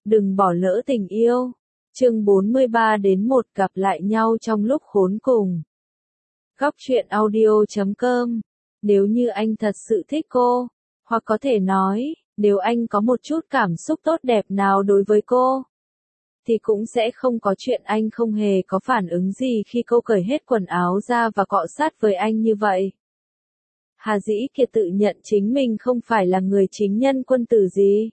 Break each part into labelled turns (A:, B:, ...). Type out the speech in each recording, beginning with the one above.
A: Đừng bỏ lỡ tình yêu. Chương 43 đến 1 gặp lại nhau trong lúc khốn cùng. Góc truyện audio.com. Nếu như anh thật sự thích cô, hoặc có thể nói, nếu anh có một chút cảm xúc tốt đẹp nào đối với cô, thì cũng sẽ không có chuyện anh không hề có phản ứng gì khi cô cởi hết quần áo ra và cọ sát với anh như vậy. Hà Dĩ Kiệt tự nhận chính mình không phải là người chính nhân quân tử gì.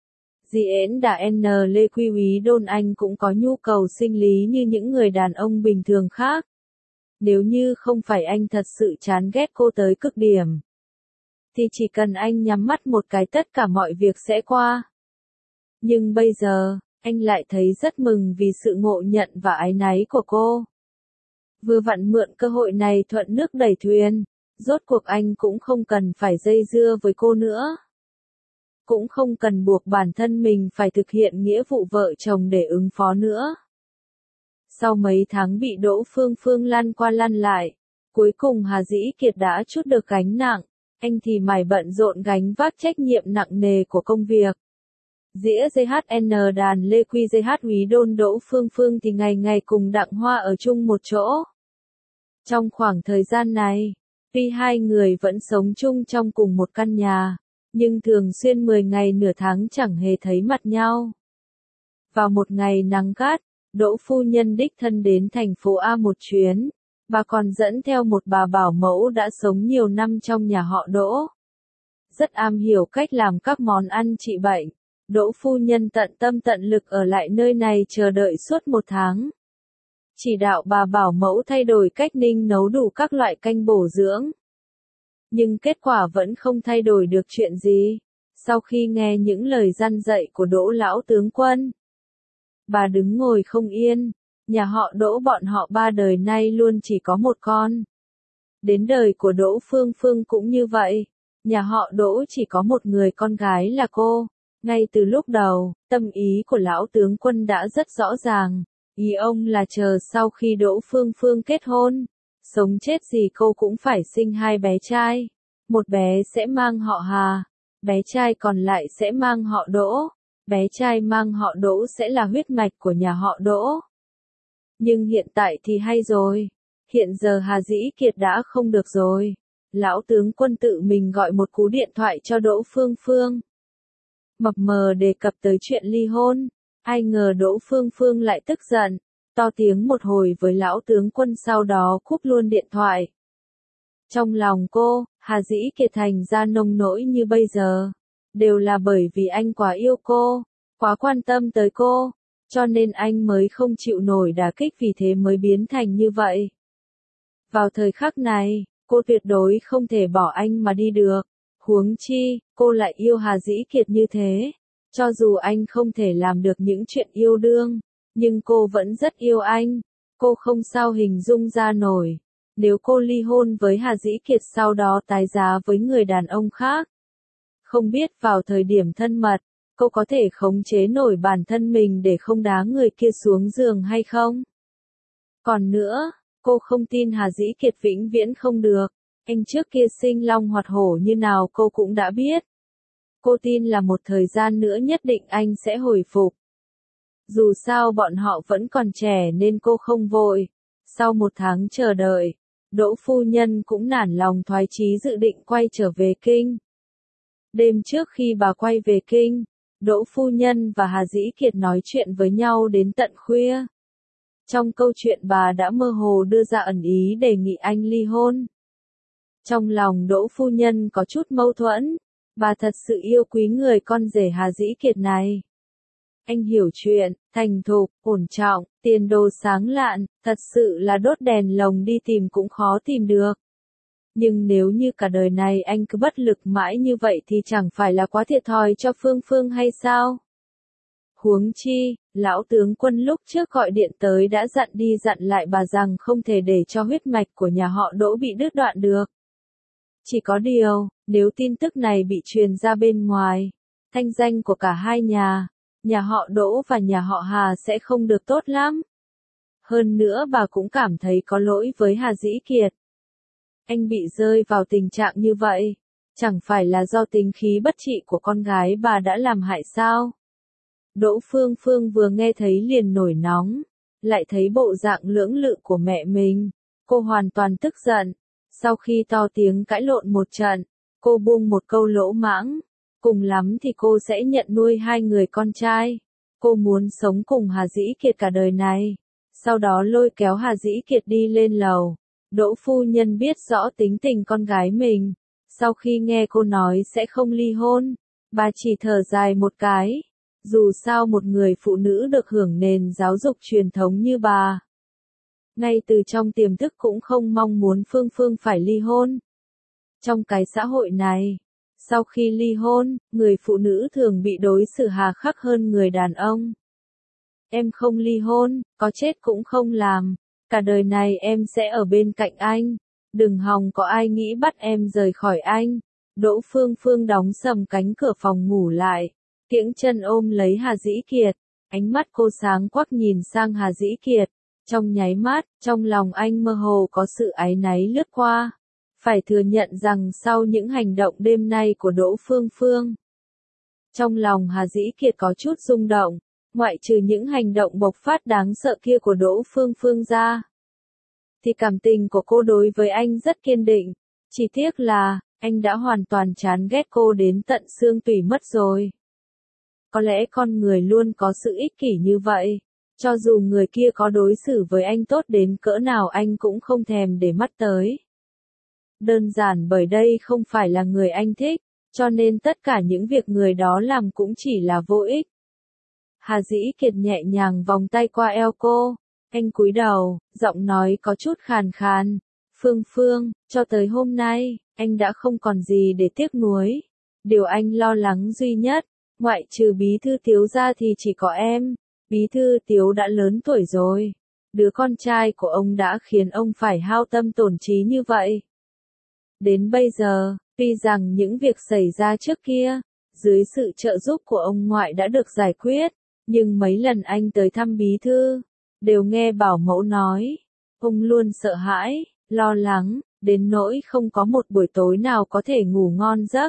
A: Diễn đã N Lê Quy Úy Đôn anh cũng có nhu cầu sinh lý như những người đàn ông bình thường khác. Nếu như không phải anh thật sự chán ghét cô tới cực điểm, thì chỉ cần anh nhắm mắt một cái tất cả mọi việc sẽ qua. Nhưng bây giờ, anh lại thấy rất mừng vì sự ngộ nhận và áy náy của cô. Vừa vặn mượn cơ hội này thuận nước đẩy thuyền, rốt cuộc anh cũng không cần phải dây dưa với cô nữa. Cũng không cần buộc bản thân mình phải thực hiện nghĩa vụ vợ chồng để ứng phó nữa. Sau mấy tháng bị Đỗ Phương Phương lăn qua lăn lại, cuối cùng Hà Dĩ Kiệt đã trút được gánh nặng, anh thì mải bận rộn gánh vác trách nhiệm nặng nề của công việc. Dĩa JHN đàn Lê Quy JH Úy Đôn Đỗ Phương Phương thì ngày ngày cùng Đặng Hoa ở chung một chỗ. Trong khoảng thời gian này, tuy hai người vẫn sống chung trong cùng một căn nhà, nhưng thường xuyên 10 ngày nửa tháng chẳng hề thấy mặt nhau. Vào một ngày nắng gắt, Đỗ phu nhân đích thân đến thành phố A một chuyến, bà còn dẫn theo một bà bảo mẫu đã sống nhiều năm trong nhà họ Đỗ. Rất am hiểu cách làm các món ăn trị bệnh, Đỗ phu nhân tận tâm tận lực ở lại nơi này chờ đợi suốt một tháng. Chỉ đạo bà bảo mẫu thay đổi cách ninh nấu đủ các loại canh bổ dưỡng. Nhưng kết quả vẫn không thay đổi được chuyện gì. Sau khi nghe những lời răn dạy của Đỗ lão tướng quân, bà đứng ngồi không yên. Nhà họ Đỗ bọn họ 3 đời nay luôn chỉ có một con. Đến đời của Đỗ Phương Phương cũng như vậy. Nhà họ Đỗ chỉ có một người con gái là cô. Ngay từ lúc đầu, tâm ý của lão tướng quân đã rất rõ ràng. Ý ông là chờ sau khi Đỗ Phương Phương kết hôn, sống chết gì cô cũng phải sinh 2 bé trai. Một bé sẽ mang họ Hà, bé trai còn lại sẽ mang họ Đỗ. Bé trai mang họ Đỗ sẽ là huyết mạch của nhà họ Đỗ. Nhưng hiện tại thì hay rồi. Hiện giờ Hà Dĩ Kiệt đã không được rồi. Lão tướng quân tự mình gọi một cú điện thoại cho Đỗ Phương Phương. Mập mờ đề cập tới chuyện ly hôn. Ai ngờ Đỗ Phương Phương lại tức giận, to tiếng một hồi với lão tướng quân sau đó cúp luôn điện thoại. Trong lòng cô, Hà Dĩ Kiệt thành ra nông nỗi như bây giờ, đều là bởi vì anh quá yêu cô, quá quan tâm tới cô, cho nên anh mới không chịu nổi đả kích vì thế mới biến thành như vậy. Vào thời khắc này, cô tuyệt đối không thể bỏ anh mà đi được, huống chi, cô lại yêu Hà Dĩ Kiệt như thế. Cho dù anh không thể làm được những chuyện yêu đương, nhưng cô vẫn rất yêu anh. Cô không sao hình dung ra nổi. Nếu cô ly hôn với Hà Dĩ Kiệt sau đó tái giá với người đàn ông khác. Không biết vào thời điểm thân mật, cô có thể khống chế nổi bản thân mình để không đá người kia xuống giường hay không? Còn nữa, cô không tin Hà Dĩ Kiệt vĩnh viễn không được. Anh trước kia sinh long hoạt hổ như nào cô cũng đã biết. Cô tin là một thời gian nữa nhất định anh sẽ hồi phục. Dù sao bọn họ vẫn còn trẻ nên cô không vội. Sau 1 tháng chờ đợi, Đỗ phu nhân cũng nản lòng thoái chí dự định quay trở về kinh. Đêm trước khi bà quay về kinh, Đỗ phu nhân và Hà Dĩ Kiệt nói chuyện với nhau đến tận khuya. Trong câu chuyện bà đã mơ hồ đưa ra ẩn ý đề nghị anh ly hôn. Trong lòng Đỗ phu nhân có chút mâu thuẫn. Bà thật sự yêu quý người con rể Hà Dĩ Kiệt này. Anh hiểu chuyện, thành thục, ổn trọng, tiền đồ sáng lạn, thật sự là đốt đèn lồng đi tìm cũng khó tìm được. Nhưng nếu như cả đời này anh cứ bất lực mãi như vậy thì chẳng phải là quá thiệt thòi cho Phương Phương hay sao? Huống chi, lão tướng quân lúc trước gọi điện tới đã dặn đi dặn lại bà rằng không thể để cho huyết mạch của nhà họ Đỗ bị đứt đoạn được. Chỉ có điều, nếu tin tức này bị truyền ra bên ngoài, thanh danh của cả hai nhà họ Đỗ và nhà họ Hà sẽ không được tốt lắm. Hơn nữa bà cũng cảm thấy có lỗi với Hà Dĩ Kiệt. Anh bị rơi vào tình trạng như vậy, chẳng phải là do tính khí bất trị của con gái bà đã làm hại sao? Đỗ Phương Phương vừa nghe thấy liền nổi nóng, lại thấy bộ dạng lưỡng lự của mẹ mình, cô hoàn toàn tức giận. Sau khi to tiếng cãi lộn một trận, cô buông một câu lỗ mãng, cùng lắm thì cô sẽ nhận nuôi 2 người con trai. Cô muốn sống cùng Hà Dĩ Kiệt cả đời này. Sau đó lôi kéo Hà Dĩ Kiệt đi lên lầu. Đỗ phu nhân biết rõ tính tình con gái mình. Sau khi nghe cô nói sẽ không ly hôn, bà chỉ thở dài một cái. Dù sao một người phụ nữ được hưởng nền giáo dục truyền thống như bà, ngay từ trong tiềm thức cũng không mong muốn Phương Phương phải ly hôn. Trong cái xã hội này, sau khi ly hôn, người phụ nữ thường bị đối xử hà khắc hơn người đàn ông. Em không ly hôn, có chết cũng không làm. Cả đời này em sẽ ở bên cạnh anh. Đừng hòng có ai nghĩ bắt em rời khỏi anh. Đỗ Phương Phương đóng sầm cánh cửa phòng ngủ lại. Kiễng chân ôm lấy Hà Dĩ Kiệt. Ánh mắt cô sáng quắc nhìn sang Hà Dĩ Kiệt. Trong nháy mắt, trong lòng anh mơ hồ có sự áy náy lướt qua. Phải thừa nhận rằng sau những hành động đêm nay của Đỗ Phương Phương, trong lòng Hà Dĩ Kiệt có chút rung động, ngoại trừ những hành động bộc phát đáng sợ kia của Đỗ Phương Phương ra, thì cảm tình của cô đối với anh rất kiên định. Chỉ tiếc là, anh đã hoàn toàn chán ghét cô đến tận xương tủy mất rồi. Có lẽ con người luôn có sự ích kỷ như vậy. Cho dù người kia có đối xử với anh tốt đến cỡ nào anh cũng không thèm để mắt tới. Đơn giản bởi đây không phải là người anh thích, cho nên tất cả những việc người đó làm cũng chỉ là vô ích. Hà Dĩ Kiệt nhẹ nhàng vòng tay qua eo cô, anh cúi đầu, giọng nói có chút khàn khàn. Phương Phương, cho tới hôm nay, anh đã không còn gì để tiếc nuối. Điều anh lo lắng duy nhất, ngoại trừ bí thư Tiếu ra thì chỉ có em. Bí thư Tiếu đã lớn tuổi rồi. Đứa con trai của ông đã khiến ông phải hao tâm tổn trí như vậy. Đến bây giờ, tuy rằng những việc xảy ra trước kia, dưới sự trợ giúp của ông ngoại đã được giải quyết, nhưng mấy lần anh tới thăm bí thư, đều nghe bảo mẫu nói. Ông luôn sợ hãi, lo lắng, đến nỗi không có một buổi tối nào có thể ngủ ngon giấc.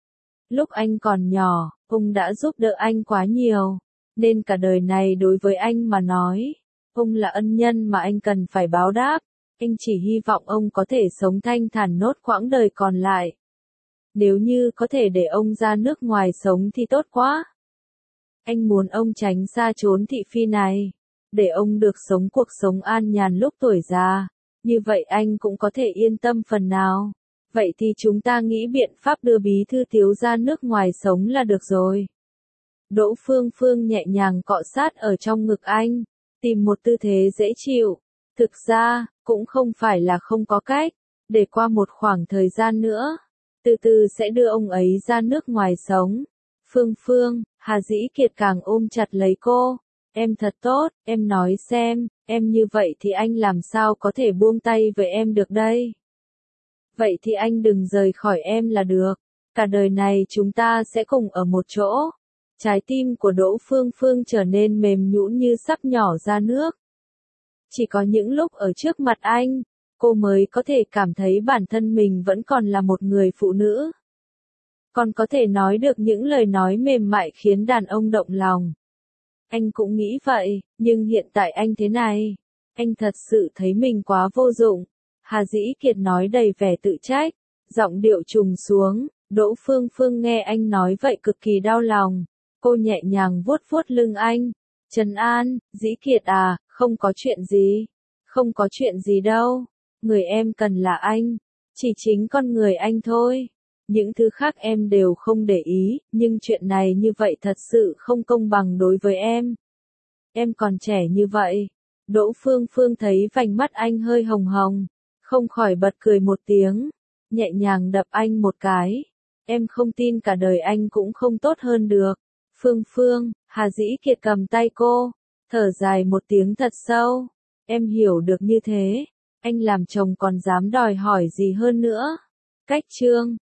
A: Lúc anh còn nhỏ, ông đã giúp đỡ anh quá nhiều, nên cả đời này đối với anh mà nói, ông là ân nhân mà anh cần phải báo đáp. Anh chỉ hy vọng ông có thể sống thanh thản nốt quãng đời còn lại. Nếu như có thể để ông ra nước ngoài sống thì tốt quá. Anh muốn ông tránh xa chốn thị phi này, để ông được sống cuộc sống an nhàn lúc tuổi già. Như vậy anh cũng có thể yên tâm phần nào. Vậy thì chúng ta nghĩ biện pháp đưa bí thư Tiếu ra nước ngoài sống là được rồi. Đỗ Phương Phương nhẹ nhàng cọ sát ở trong ngực anh, tìm một tư thế dễ chịu. Thực ra, cũng không phải là không có cách, để qua một khoảng thời gian nữa, từ từ sẽ đưa ông ấy ra nước ngoài sống. Phương Phương, Hà Dĩ Kiệt càng ôm chặt lấy cô. Em thật tốt, em nói xem, em như vậy thì anh làm sao có thể buông tay với em được đây? Vậy thì anh đừng rời khỏi em là được. Cả đời này chúng ta sẽ cùng ở một chỗ. Trái tim của Đỗ Phương Phương trở nên mềm nhũn như sắp nhỏ ra nước. Chỉ có những lúc ở trước mặt anh, cô mới có thể cảm thấy bản thân mình vẫn còn là một người phụ nữ. Còn có thể nói được những lời nói mềm mại khiến đàn ông động lòng. Anh cũng nghĩ vậy, nhưng hiện tại anh thế này, anh thật sự thấy mình quá vô dụng. Hà Dĩ Kiệt nói đầy vẻ tự trách, giọng điệu trùng xuống. Đỗ Phương Phương nghe anh nói vậy cực kỳ đau lòng. Cô nhẹ nhàng vuốt vuốt lưng anh. Trấn an, Dĩ Kiệt à, không có chuyện gì. Không có chuyện gì đâu. Người em cần là anh. Chỉ chính con người anh thôi. Những thứ khác em đều không để ý, nhưng chuyện này như vậy thật sự không công bằng đối với em. Em còn trẻ như vậy. Đỗ Phương Phương thấy vành mắt anh hơi hồng hồng, không khỏi bật cười một tiếng, nhẹ nhàng đập anh một cái. Em không tin cả đời anh cũng không tốt hơn được. Phương Phương, Hà Dĩ Kiệt cầm tay cô, thở dài một tiếng thật sâu. Em hiểu được như thế, anh làm chồng còn dám đòi hỏi gì hơn nữa. Cách chương